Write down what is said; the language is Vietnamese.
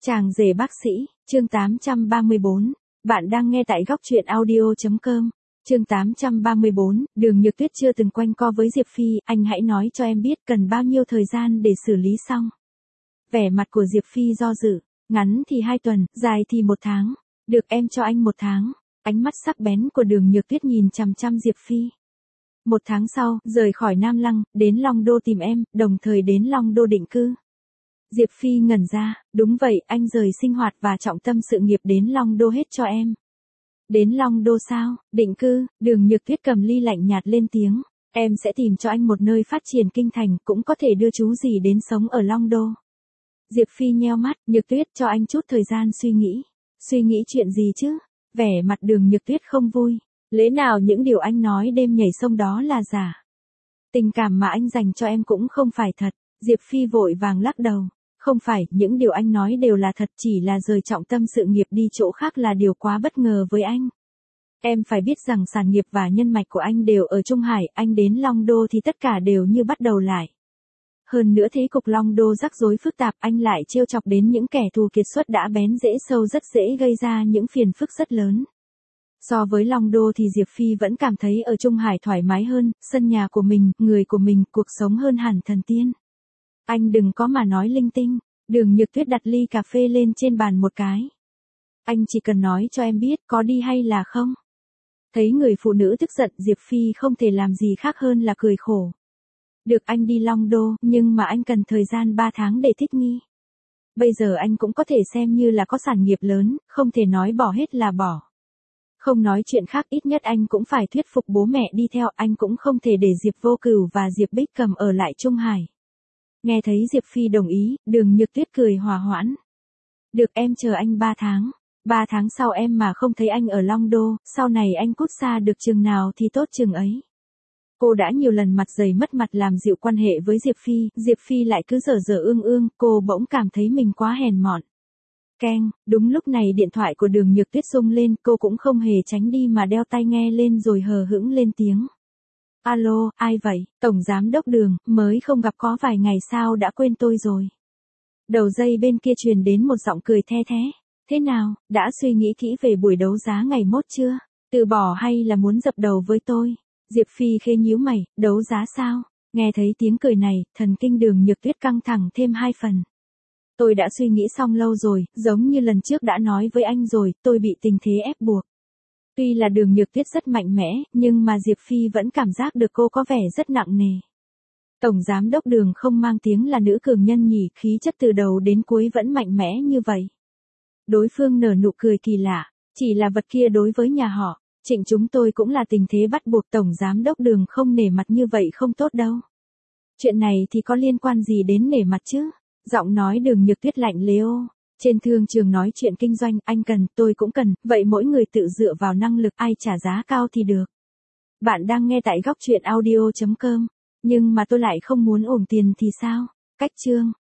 Chàng rể bác sĩ, chương 834. Bạn đang nghe tại góc truyện audio.com. Chương 834, Đường Nhược Tuyết chưa từng quanh co với Diệp Phi, anh hãy nói cho em biết cần bao nhiêu thời gian để xử lý xong. Vẻ mặt của Diệp Phi do dự, ngắn thì 2 tuần, dài thì 1 tháng. Được, em cho anh 1 tháng. Ánh mắt sắc bén của Đường Nhược Tuyết nhìn chằm chằm Diệp Phi. 1 tháng sau, rời khỏi Nam Lăng, đến Long Đô tìm em, đồng thời đến Long Đô định cư. Diệp Phi ngẩn ra, đúng vậy, anh rời sinh hoạt và trọng tâm sự nghiệp đến Long Đô hết cho em. Đến Long Đô sao, định cư, Đường Nhược Tuyết cầm ly lạnh nhạt lên tiếng, em sẽ tìm cho anh một nơi phát triển kinh thành, cũng có thể đưa chú gì đến sống ở Long Đô. Diệp Phi nheo mắt, Nhược Tuyết cho anh chút thời gian suy nghĩ. Suy nghĩ chuyện gì chứ? Vẻ mặt Đường Nhược Tuyết không vui, lẽ nào những điều anh nói đêm nhảy sông đó là giả? Tình cảm mà anh dành cho em cũng không phải thật. Diệp Phi vội vàng lắc đầu. Không phải, những điều anh nói đều là thật, chỉ là rời trọng tâm sự nghiệp đi chỗ khác là điều quá bất ngờ với anh. Em phải biết rằng sản nghiệp và nhân mạch của anh đều ở Trung Hải, anh đến Long Đô thì tất cả đều như bắt đầu lại. Hơn nữa thế cục Long Đô rắc rối phức tạp, anh lại trêu chọc đến những kẻ thù kiệt xuất đã bén rễ sâu, rất dễ gây ra những phiền phức rất lớn. So với Long Đô thì Diệp Phi vẫn cảm thấy ở Trung Hải thoải mái hơn, sân nhà của mình, người của mình, cuộc sống hơn hẳn thần tiên. Anh đừng có mà nói linh tinh. Đường Nhược Tuyết đặt ly cà phê lên trên bàn một cái. Anh chỉ cần nói cho em biết có đi hay là không. Thấy người phụ nữ tức giận, Diệp Phi không thể làm gì khác hơn là cười khổ. Được, anh đi Long Đô, nhưng mà anh cần thời gian 3 tháng để thích nghi. Bây giờ anh cũng có thể xem như là có sản nghiệp lớn, không thể nói bỏ hết là bỏ. Không nói chuyện khác, ít nhất anh cũng phải thuyết phục bố mẹ đi theo, anh cũng không thể để Diệp Vô Cửu và Diệp Bích Cầm ở lại Trung Hải. Nghe thấy Diệp Phi đồng ý, Đường Nhược Tuyết cười hòa hoãn. Được, em chờ anh 3 tháng. 3 tháng sau em mà không thấy anh ở Long Đô, sau này anh cút xa được chừng nào thì tốt chừng ấy. Cô đã nhiều lần mặt dày mất mặt làm dịu quan hệ với Diệp Phi lại cứ dở dở ương, cô bỗng cảm thấy mình quá hèn mọn. Keng, đúng lúc này điện thoại của Đường Nhược Tuyết rung lên, cô cũng không hề tránh đi mà đeo tai nghe lên rồi hờ hững lên tiếng. Alo, ai vậy? Tổng giám đốc Đường, mới không gặp có vài ngày sao đã quên tôi rồi. Đầu dây bên kia truyền đến một giọng cười the thé. Thế nào, đã suy nghĩ kỹ về buổi đấu giá ngày mốt chưa? Từ bỏ hay là muốn dập đầu với tôi? Diệp Phi khẽ nhíu mày, đấu giá sao? Nghe thấy tiếng cười này, thần kinh Đường Nhược Tuyết căng thẳng thêm 2 phần. Tôi đã suy nghĩ xong lâu rồi, giống như lần trước đã nói với anh rồi, tôi bị tình thế ép buộc. Tuy là Đường Nhược Tuyết rất mạnh mẽ, nhưng mà Diệp Phi vẫn cảm giác được cô có vẻ rất nặng nề. Tổng giám đốc Đường không mang tiếng là nữ cường nhân nhỉ, khí chất từ đầu đến cuối vẫn mạnh mẽ như vậy. Đối phương nở nụ cười kỳ lạ, chỉ là vật kia đối với nhà họ Trịnh chúng tôi cũng là tình thế bắt buộc, tổng giám đốc Đường không nể mặt như vậy không tốt đâu. Chuyện này thì có liên quan gì đến nể mặt chứ? Giọng nói Đường Nhược Tuyết lạnh lẽo. Trên thương trường nói chuyện kinh doanh, anh cần, tôi cũng cần, vậy mỗi người tự dựa vào năng lực, ai trả giá cao thì được. Bạn đang nghe tại góc truyện audio.com, nhưng mà tôi lại không muốn ổn tiền thì sao? Cách chương.